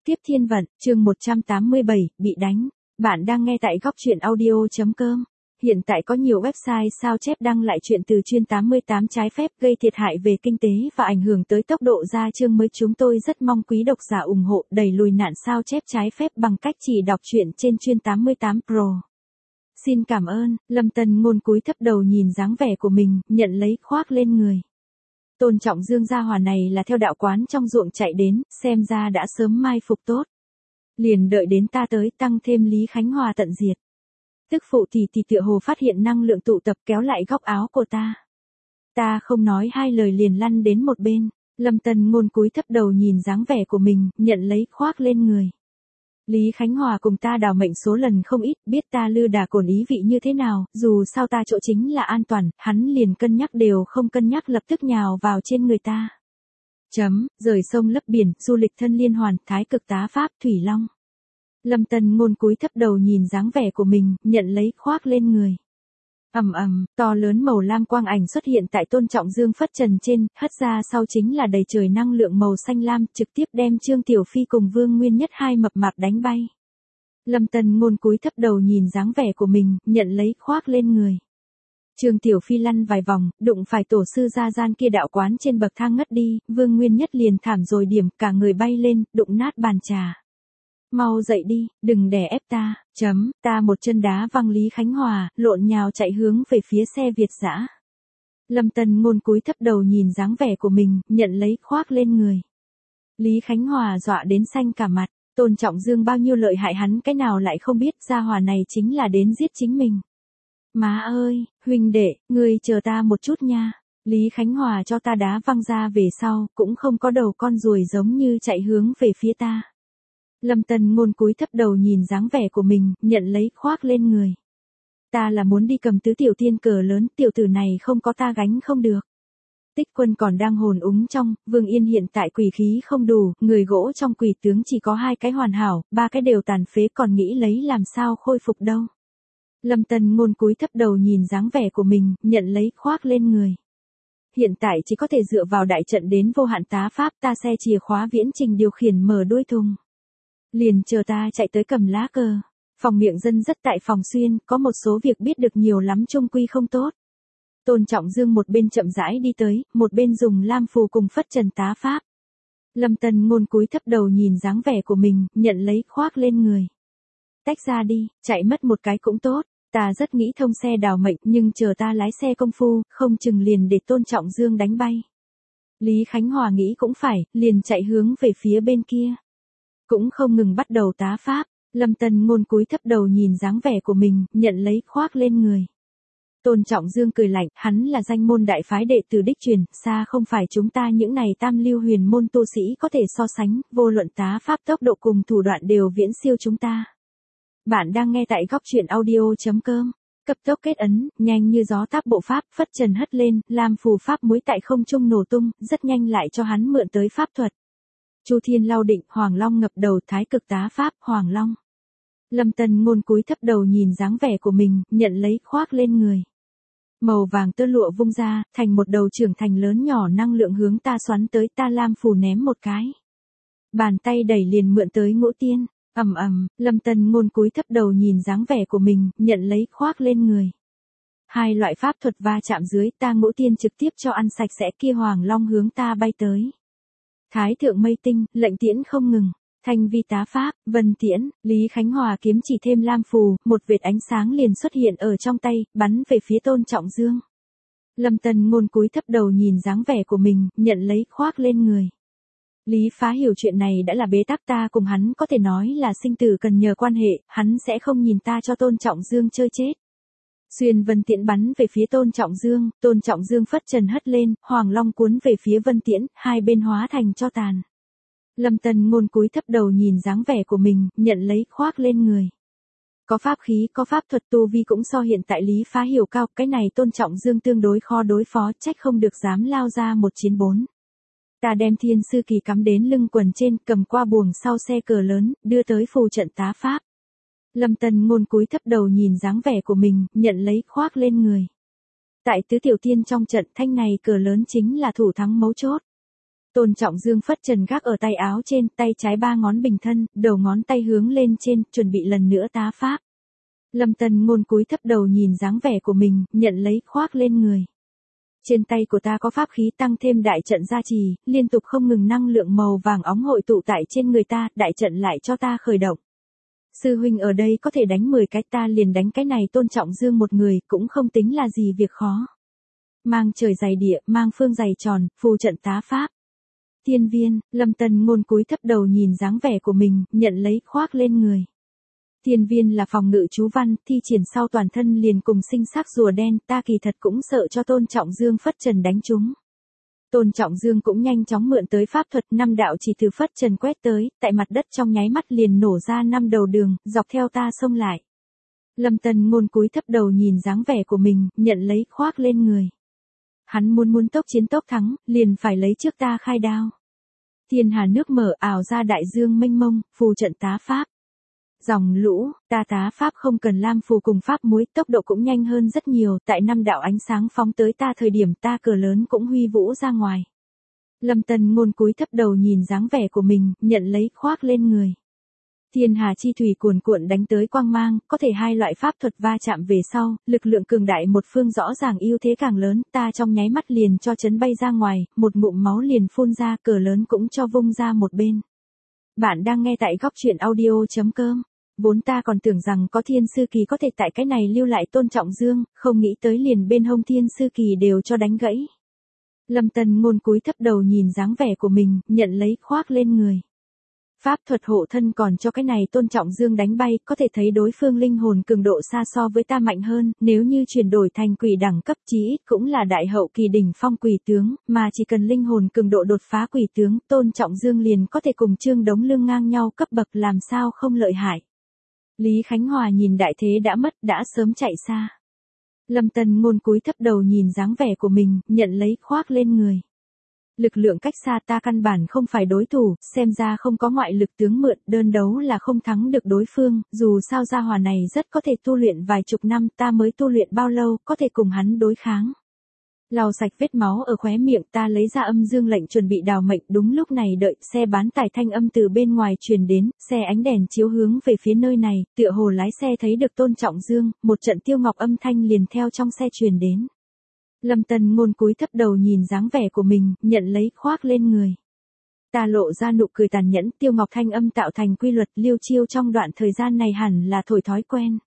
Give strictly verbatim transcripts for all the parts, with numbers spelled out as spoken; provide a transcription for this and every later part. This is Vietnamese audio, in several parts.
Tiếp thiên vận, chương một trăm tám mươi bảy, bị đánh. Bạn đang nghe tại góc truyện audio chấm com. Hiện tại có nhiều website sao chép đăng lại chuyện từ chuyên tám mươi tám trái phép gây thiệt hại về kinh tế và ảnh hưởng tới tốc độ ra chương mới. Chúng tôi rất mong quý độc giả ủng hộ đẩy lùi nạn sao chép trái phép bằng cách chỉ đọc truyện trên chuyên tám mươi tám Pro. Xin cảm ơn. Lâm Tần Ngôn cúi thấp đầu nhìn dáng vẻ của mình, nhận lấy khoác lên người. Tôn Trọng Dương gia hỏa này là theo đạo quán trong ruộng chạy đến, xem ra đã sớm mai phục tốt. Liền đợi đến ta tới, tăng thêm Lý Khánh Hòa tận diệt. Tức phụ thì thì tựa hồ phát hiện năng lượng tụ tập kéo lại góc áo của ta. Ta không nói hai lời liền lăn đến một bên. Lâm Tần Ngôn cúi thấp đầu nhìn dáng vẻ của mình, nhận lấy khoác lên người. Lý Khánh Hòa cùng ta đào mệnh số lần không ít, biết ta lư đà cồn ý vị như thế nào, dù sao ta chỗ chính là an toàn, hắn liền cân nhắc đều không cân nhắc lập tức nhào vào trên người ta. Chấm, rời sông lấp biển, du lịch thân liên hoàn, thái cực tá pháp, thủy long. Lâm Tần Ngôn cúi thấp đầu nhìn dáng vẻ của mình, nhận lấy khoác lên người. Ầm ầm, to lớn màu lam quang ảnh xuất hiện tại Tôn Trọng Dương phất trần trên, hất ra sau chính là đầy trời năng lượng màu xanh lam, trực tiếp đem Trương Tiểu Phi cùng Vương Nguyên Nhất hai mập mạp đánh bay. Lâm Tần Ngôn cúi thấp đầu nhìn dáng vẻ của mình, nhận lấy khoác lên người. Trương Tiểu Phi lăn vài vòng, đụng phải tổ sư gia gian kia đạo quán trên bậc thang ngất đi, Vương Nguyên Nhất liền thảm rồi điểm, cả người bay lên, đụng nát bàn trà. Mau dậy đi, đừng đè ép ta, chấm, ta một chân đá văng Lý Khánh Hòa, lộn nhào chạy hướng về phía xe Việt dã. Lâm Tần Ngôn cúi thấp đầu nhìn dáng vẻ của mình, nhận lấy khoác lên người. Lý Khánh Hòa dọa đến xanh cả mặt, Tôn Trọng Dương bao nhiêu lợi hại hắn cái nào lại không biết, gia hỏa này chính là đến giết chính mình. Má ơi, huynh đệ, ngươi chờ ta một chút nha. Lý Khánh Hòa cho ta đá văng ra về sau, cũng không có đầu con ruồi giống như chạy hướng về phía ta. Lâm Tần Ngôn cúi thấp đầu nhìn dáng vẻ của mình, nhận lấy khoác lên người. Ta là muốn đi cầm tứ tiểu tiên cờ lớn, tiểu tử này không có ta gánh không được. Tích Quân còn đang hồn úng trong, Vương Yên hiện tại quỷ khí không đủ, người gỗ trong quỷ tướng chỉ có hai cái hoàn hảo, ba cái đều tàn phế, còn nghĩ lấy làm sao khôi phục đâu. Lâm Tần Ngôn cúi thấp đầu nhìn dáng vẻ của mình, nhận lấy khoác lên người. Hiện tại chỉ có thể dựa vào đại trận đến vô hạn tá pháp, ta xe chìa khóa viễn trình điều khiển mở đuôi thùng. Liền chờ ta chạy tới cầm lá cờ. Phòng miệng dân rất tại phòng xuyên, có một số việc biết được nhiều lắm chung quy không tốt. Tôn Trọng Dương một bên chậm rãi đi tới, một bên dùng lam phù cùng phất trần tá pháp. Lâm Tần Ngôn cúi thấp đầu nhìn dáng vẻ của mình, nhận lấy khoác lên người. Tách ra đi, chạy mất một cái cũng tốt, ta rất nghĩ thông xe đào mệnh, nhưng chờ ta lái xe công phu, không chừng liền để Tôn Trọng Dương đánh bay. Lý Khánh Hòa nghĩ cũng phải, liền chạy hướng về phía bên kia. Cũng không ngừng bắt đầu tá pháp, Lâm Tần Ngôn cúi thấp đầu nhìn dáng vẻ của mình, nhận lấy khoác lên người. Tôn Trọng Dương cười lạnh, hắn là danh môn đại phái đệ tử đích truyền, xa không phải chúng ta những này tam lưu huyền môn tu sĩ có thể so sánh, vô luận tá pháp tốc độ cùng thủ đoạn đều viễn siêu chúng ta. Bạn đang nghe tại góc truyện audio chấm com. Cấp tốc kết ấn, nhanh như gió tác bộ pháp, phất trần hất lên, lam phù pháp muối tại không trung nổ tung, rất nhanh lại cho hắn mượn tới pháp thuật. Chu Thiên Lao Định, Hoàng Long ngập đầu, thái cực tá pháp, Hoàng Long. Lâm Tần Ngôn cúi thấp đầu nhìn dáng vẻ của mình, nhận lấy khoác lên người. Màu vàng tơ lụa vung ra, thành một đầu trưởng thành lớn nhỏ năng lượng hướng ta xoắn tới, ta lam phù ném một cái. Bàn tay đẩy liền mượn tới ngũ tiên, ầm ầm, Lâm Tần Ngôn cúi thấp đầu nhìn dáng vẻ của mình, nhận lấy khoác lên người. Hai loại pháp thuật va chạm dưới, ta ngũ tiên trực tiếp cho ăn sạch sẽ, kia Hoàng Long hướng ta bay tới. Thái thượng mây tinh, lệnh tiễn không ngừng, thanh vi tá pháp, vân tiễn, Lý Khánh Hòa kiếm chỉ thêm lam phù, một vệt ánh sáng liền xuất hiện ở trong tay, bắn về phía Tôn Trọng Dương. Lâm Tần Ngôn cúi thấp đầu nhìn dáng vẻ của mình, nhận lấy khoác lên người. Lý Phá hiểu chuyện này đã là bế tắc, ta cùng hắn có thể nói là sinh tử cần nhờ quan hệ, hắn sẽ không nhìn ta cho Tôn Trọng Dương chơi chết. Xuyên vân tiễn bắn về phía Tôn Trọng Dương, Tôn Trọng Dương phất trần hất lên, Hoàng Long cuốn về phía vân tiễn, hai bên hóa thành tro tàn. Lâm Tần Ngôn cúi thấp đầu nhìn dáng vẻ của mình, nhận lấy khoác lên người. Có pháp khí, có pháp thuật, tu vi cũng so hiện tại Lý Phá hiểu cao, cái này Tôn Trọng Dương tương đối khó đối phó, trách không được dám lao ra một chiến bốn. Ta đem thiên sư kỳ cắm đến lưng quần trên, cầm qua buồng sau xe cờ lớn, đưa tới phù trận tá pháp. Lâm Tần Ngôn cúi thấp đầu nhìn dáng vẻ của mình, nhận lấy khoác lên người. Tại tứ tiểu tiên trong trận, thanh này cờ lớn chính là thủ thắng mấu chốt. Tôn Trọng Dương phất trần gác ở tay áo trên, tay trái ba ngón bình thân, đầu ngón tay hướng lên trên, chuẩn bị lần nữa tá pháp. Lâm Tân Ngôn cúi thấp đầu nhìn dáng vẻ của mình, nhận lấy khoác lên người. Trên tay của ta có pháp khí tăng thêm đại trận gia trì, liên tục không ngừng năng lượng màu vàng óng hội tụ tại trên người ta, đại trận lại cho ta khởi động. Sư huynh ở đây có thể đánh mười cái, ta liền đánh cái này. Tôn Trọng Dương một người, cũng không tính là gì việc khó. Mang trời dày địa, mang phương dày tròn, phù trận tá pháp. Tiên viên, Lâm Tân Ngôn cúi thấp đầu nhìn dáng vẻ của mình, nhận lấy khoác lên người. Tiên viên là phòng ngự chú văn, thi triển sau toàn thân liền cùng sinh sắc rùa đen, ta kỳ thật cũng sợ cho Tôn Trọng Dương phất trần đánh chúng. Tôn Trọng Dương cũng nhanh chóng mượn tới pháp thuật, năm đạo chỉ từ phất trần quét tới, tại mặt đất trong nháy mắt liền nổ ra năm đầu đường, dọc theo ta xông lại. Lâm Tân Ngôn cúi thấp đầu nhìn dáng vẻ của mình, nhận lấy khoác lên người. Hắn muốn muốn tốc chiến tốc thắng, liền phải lấy trước ta khai đao. Thiên hà nước mở ảo ra đại dương mênh mông, phù trận tá pháp. Dòng lũ, ta tá pháp không cần lam phù cùng pháp muối, tốc độ cũng nhanh hơn rất nhiều, tại năm đạo ánh sáng phóng tới ta thời điểm ta cờ lớn cũng huy vũ ra ngoài. Lâm Tân Ngôn cúi thấp đầu nhìn dáng vẻ của mình, nhận lấy khoác lên người. Thiên hà chi thủy cuồn cuộn đánh tới quang mang, có thể hai loại pháp thuật va chạm về sau, lực lượng cường đại một phương rõ ràng ưu thế càng lớn, ta trong nháy mắt liền cho chấn bay ra ngoài, một ngụm máu liền phun ra, cờ lớn cũng cho vung ra một bên. Bạn đang nghe tại góc truyện audio chấm com. Vốn ta còn tưởng rằng có thiên sư kỳ có thể tại cái này lưu lại Tôn Trọng Dương, không nghĩ tới liền bên hông thiên sư kỳ đều cho đánh gãy. Lâm Tân Ngôn cúi thấp đầu nhìn dáng vẻ của mình, nhận lấy khoác lên người. Pháp thuật hộ thân còn cho cái này Tôn Trọng Dương đánh bay, có thể thấy đối phương linh hồn cường độ xa so với ta mạnh hơn, nếu như chuyển đổi thành quỷ đẳng cấp chí ít cũng là đại hậu kỳ đỉnh phong quỷ tướng, mà chỉ cần linh hồn cường độ đột phá quỷ tướng, Tôn Trọng Dương liền có thể cùng Trương Đống Lương ngang nhau cấp bậc, làm sao không lợi hại. Lý Khánh Hòa nhìn đại thế đã mất, đã sớm chạy xa. Lâm Tân Ngôn cúi thấp đầu nhìn dáng vẻ của mình, nhận lấy khoác lên người. Lực lượng cách xa ta căn bản không phải đối thủ, xem ra không có ngoại lực tướng mượn, đơn đấu là không thắng được đối phương, dù sao gia hỏa này rất có thể tu luyện vài chục năm, ta mới tu luyện bao lâu, có thể cùng hắn đối kháng. Lau sạch vết máu ở khóe miệng, ta lấy ra âm dương lệnh chuẩn bị đào mệnh, đúng lúc này đợi, xe bán tải thanh âm từ bên ngoài truyền đến, xe ánh đèn chiếu hướng về phía nơi này, tựa hồ lái xe thấy được Tôn Trọng Dương, một trận tiêu ngọc âm thanh liền theo trong xe truyền đến. Lâm Tân Ngôn cúi thấp đầu nhìn dáng vẻ của mình, nhận lấy khoác lên người. Ta lộ ra nụ cười tàn nhẫn, tiêu ngọc thanh âm tạo thành quy luật, liêu chiêu trong đoạn thời gian này hẳn là thổi thói quen.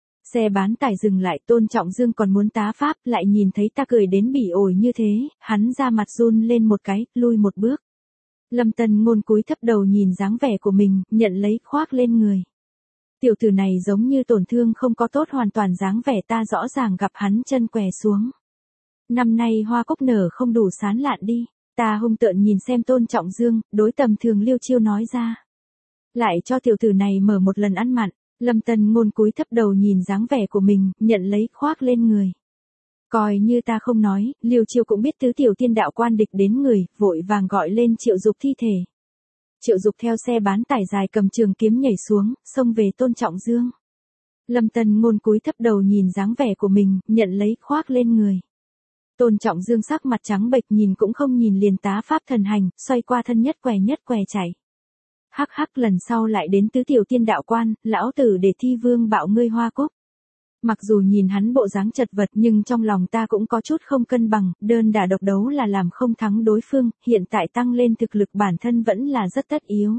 Xe bán tải dừng lại, Tôn Trọng Dương còn muốn tá pháp, lại nhìn thấy ta cười đến bỉ ổi như thế, hắn ra mặt run lên một cái, lui một bước. Lâm Tân Ngôn cúi thấp đầu nhìn dáng vẻ của mình, nhận lấy khoác lên người. Tiểu tử này giống như tổn thương không có tốt, hoàn toàn dáng vẻ ta rõ ràng gặp hắn chân què xuống. Năm nay hoa cúc nở không đủ sán lạn đi, ta hung tợn nhìn xem Tôn Trọng Dương, đối tầm thường liêu chiêu nói ra. Lại cho tiểu tử này mở một lần ăn mặn. Lâm Tân Ngôn cúi thấp đầu nhìn dáng vẻ của mình, nhận lấy khoác lên người. Coi như ta không nói, liêu chiêu cũng biết tứ tiểu tiên đạo quan địch đến người, vội vàng gọi lên Triệu Dục thi thể. Triệu Dục theo xe bán tải dài cầm trường kiếm nhảy xuống, xông về Tôn Trọng Dương. Lâm Tân Ngôn cúi thấp đầu nhìn dáng vẻ của mình, nhận lấy khoác lên người. Tôn Trọng Dương sắc mặt trắng bệch, nhìn cũng không nhìn liền tá pháp thần hành, xoay qua thân nhất què nhất què chạy. Hắc hắc, lần sau lại đến tứ tiểu tiên đạo quan, lão tử để thi vương bạo ngươi hoa cúc. Mặc dù nhìn hắn bộ dáng chật vật nhưng trong lòng ta cũng có chút không cân bằng, đơn đả độc đấu là làm không thắng đối phương, hiện tại tăng lên thực lực bản thân vẫn là rất tất yếu.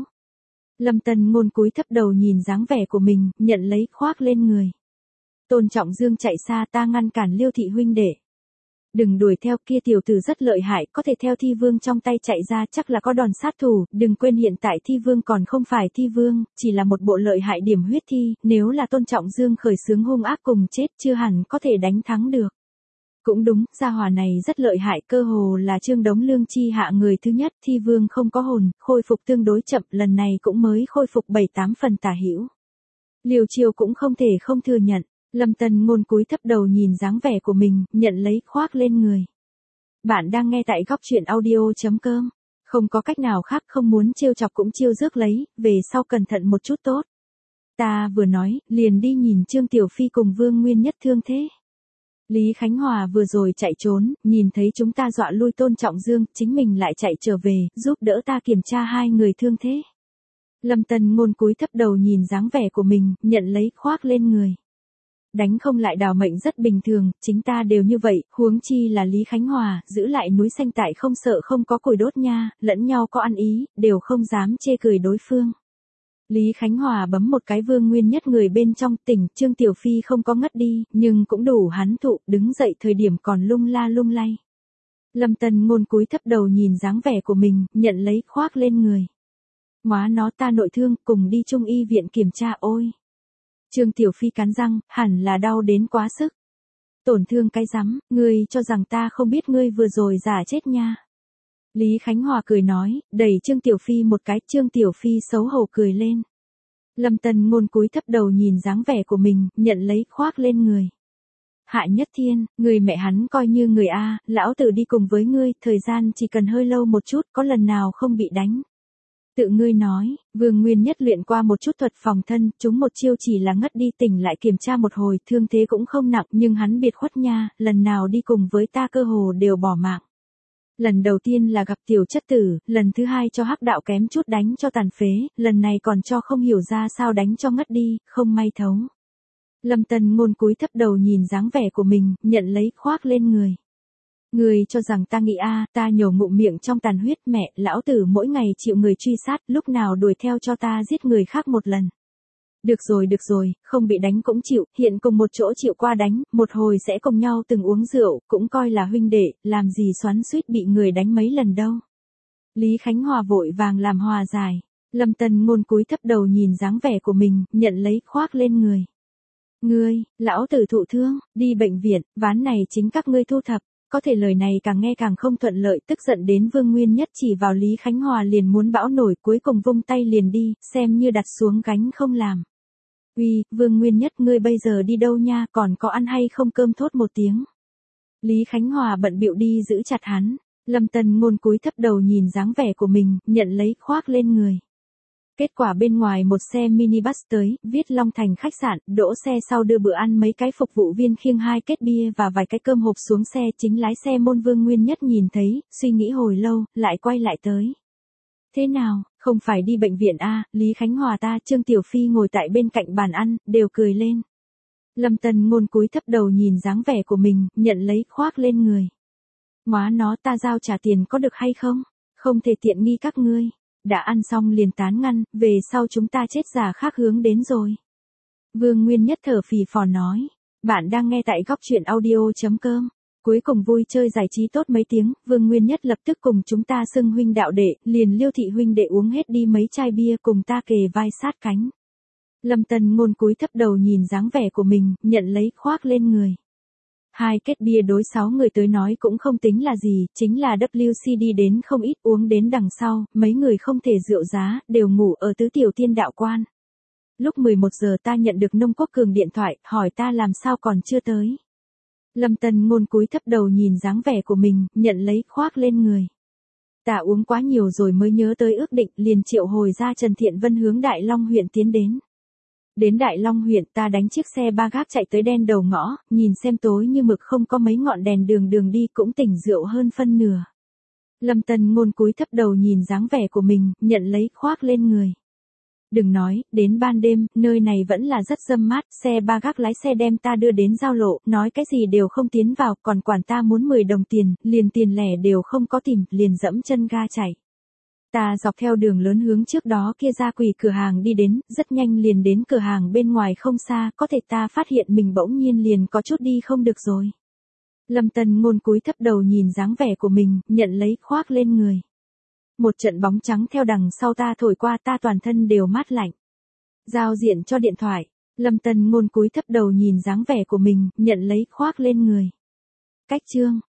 Lâm Tân Ngôn cúi thấp đầu nhìn dáng vẻ của mình, nhận lấy khoác lên người. Tôn Trọng Dương chạy xa, ta ngăn cản Liêu thị huynh đệ. Đừng đuổi theo, kia tiểu tử rất lợi hại, có thể theo thi vương trong tay chạy ra, chắc là có đòn sát thủ, đừng quên hiện tại thi vương còn không phải thi vương, chỉ là một bộ lợi hại điểm huyết thi, nếu là Tôn Trọng Dương khởi xướng hung ác cùng chết chưa hẳn có thể đánh thắng được. Cũng đúng, gia hỏa này rất lợi hại, cơ hồ là Trương Đống Lương chi hạ người thứ nhất, thi vương không có hồn, khôi phục tương đối chậm, lần này cũng mới khôi phục bảy tám phần tả hữu. Liêu Chiêu cũng không thể không thừa nhận. Lâm Tân Ngôn cúi thấp đầu nhìn dáng vẻ của mình, nhận lấy khoác lên người. Bạn đang nghe tại góc truyện audio chấm com. Không có cách nào khác, không muốn trêu chọc cũng chiêu rước lấy, về sau cẩn thận một chút tốt. Ta vừa nói, liền đi nhìn Trương Tiểu Phi cùng Vương Nguyên Nhất thương thế. Lý Khánh Hòa vừa rồi chạy trốn, nhìn thấy chúng ta dọa lui Tôn Trọng Dương, chính mình lại chạy trở về, giúp đỡ ta kiểm tra hai người thương thế. Lâm Tân Ngôn cúi thấp đầu nhìn dáng vẻ của mình, nhận lấy khoác lên người. Đánh không lại Đào Mệnh rất bình thường, chính ta đều như vậy, huống chi là Lý Khánh Hòa, giữ lại núi xanh tại không sợ không có củi đốt nha, lẫn nhau có ăn ý, đều không dám chê cười đối phương. Lý Khánh Hòa bấm một cái Vương Nguyên Nhất người bên trong tỉnh, Trương Tiểu Phi không có ngất đi, nhưng cũng đủ hắn thụ, đứng dậy thời điểm còn lung la lung lay. Lâm Tân Ngôn cúi thấp đầu nhìn dáng vẻ của mình, nhận lấy khoác lên người. Móa nó ta nội thương, cùng đi trung y viện kiểm tra ôi. Trương Tiểu Phi cắn răng, hẳn là đau đến quá sức. Tổn thương cái rắm, ngươi cho rằng ta không biết ngươi vừa rồi giả chết nha. Lý Khánh Hòa cười nói, đẩy Trương Tiểu Phi một cái, Trương Tiểu Phi xấu hổ cười lên. Lâm Tân Ngôn cúi thấp đầu nhìn dáng vẻ của mình, nhận lấy khoác lên người. Hạ Nhất Thiên, người mẹ hắn coi như người A, lão tử đi cùng với ngươi, thời gian chỉ cần hơi lâu một chút, có lần nào không bị đánh. Tự ngươi nói, Vương Nguyên Nhất luyện qua một chút thuật phòng thân, chúng một chiêu chỉ là ngất đi tỉnh lại kiểm tra một hồi, thương thế cũng không nặng, nhưng hắn biệt khuất nha, lần nào đi cùng với ta cơ hồ đều bỏ mạng. Lần đầu tiên là gặp tiểu chất tử, lần thứ hai cho hắc đạo kém chút đánh cho tàn phế, lần này còn cho không hiểu ra sao đánh cho ngất đi, không may thấu. Lâm Tân Ngôn cúi thấp đầu nhìn dáng vẻ của mình, nhận lấy khoác lên người. Người cho rằng ta nghĩ a, ta nhổ ngụm miệng trong tàn huyết, mẹ, lão tử mỗi ngày chịu người truy sát, lúc nào đuổi theo cho ta giết người khác một lần. Được rồi được rồi, không bị đánh cũng chịu, hiện cùng một chỗ chịu qua đánh, một hồi sẽ cùng nhau từng uống rượu, cũng coi là huynh đệ, làm gì xoắn xuýt bị người đánh mấy lần đâu. Lý Khánh Hòa vội vàng làm hòa giải. Lâm Tân Ngôn cúi thấp đầu nhìn dáng vẻ của mình, nhận lấy khoác lên người. Ngươi, lão tử thụ thương, đi bệnh viện, ván này chính các ngươi thu thập. Có thể lời này càng nghe càng không thuận lợi, tức giận đến Vương Nguyên Nhất chỉ vào Lý Khánh Hòa liền muốn bão nổi, cuối cùng vung tay liền đi, xem như đặt xuống gánh không làm. Uy, Vương Nguyên Nhất ngươi bây giờ đi đâu nha, còn có ăn hay không cơm thốt một tiếng. Lý Khánh Hòa bận bịu đi giữ chặt hắn, Lâm Tân Ngôn cúi thấp đầu nhìn dáng vẻ của mình, nhận lấy khoác lên người. Kết quả bên ngoài một xe minibus tới, viết Long Thành khách sạn, đỗ xe sau đưa bữa ăn mấy cái phục vụ viên khiêng hai kết bia và vài cái cơm hộp xuống xe, chính lái xe môn Vương Nguyên Nhất nhìn thấy, suy nghĩ hồi lâu, lại quay lại tới. Thế nào, không phải đi bệnh viện a? Lý Khánh Hòa ta, Trương Tiểu Phi ngồi tại bên cạnh bàn ăn, đều cười lên. Lâm Tân Ngôn cúi thấp đầu nhìn dáng vẻ của mình, nhận lấy khoác lên người. Móa nó ta giao trả tiền có được hay không? Không thể tiện nghi các ngươi. Đã ăn xong liền tán ngăn, về sau chúng ta chết giả khác hướng đến rồi. Vương Nguyên Nhất thở phì phò nói. Bạn đang nghe tại góc truyện audio.com. Cuối cùng vui chơi giải trí tốt mấy tiếng, Vương Nguyên Nhất lập tức cùng chúng ta xưng huynh đạo đệ, liền Liêu thị huynh đệ uống hết đi mấy chai bia cùng ta kề vai sát cánh. Lâm Tân Ngôn cúi thấp đầu nhìn dáng vẻ của mình, nhận lấy khoác lên người. Hai kết bia đối sáu người tới nói cũng không tính là gì, chính là vê xê đi đến không ít uống đến đằng sau, mấy người không thể rượu giá, đều ngủ ở tứ tiểu tiên đạo quan. Lúc mười một giờ ta nhận được Nông Quốc Cường điện thoại, hỏi ta làm sao còn chưa tới. Lâm Tân Ngôn cúi thấp đầu nhìn dáng vẻ của mình, nhận lấy khoác lên người. Ta uống quá nhiều rồi mới nhớ tới ước định, liền triệu hồi ra Trần Thiện Vân hướng Đại Long huyện tiến đến. Đến Đại Long huyện ta đánh chiếc xe ba gác chạy tới đen đầu ngõ, nhìn xem tối như mực không có mấy ngọn đèn đường đường đi cũng tỉnh rượu hơn phân nửa. Lâm Tân Ngôn cúi thấp đầu nhìn dáng vẻ của mình, nhận lấy khoác lên người. Đừng nói, đến ban đêm, nơi này vẫn là rất râm mát, xe ba gác lái xe đem ta đưa đến giao lộ, nói cái gì đều không tiến vào, còn quản ta muốn mười đồng tiền, liền tiền lẻ đều không có tìm, liền dẫm chân ga chạy. Ta dọc theo đường lớn hướng trước đó kia ra quỳ cửa hàng đi đến, rất nhanh liền đến cửa hàng bên ngoài không xa, có thể ta phát hiện mình bỗng nhiên liền có chút đi không được rồi. Lâm Tân Ngôn cúi thấp đầu nhìn dáng vẻ của mình, nhận lấy khoác lên người. Một trận bóng trắng theo đằng sau ta thổi qua, ta toàn thân đều mát lạnh. Giao diện cho điện thoại, Lâm Tân Ngôn cúi thấp đầu nhìn dáng vẻ của mình, nhận lấy khoác lên người. Cách chương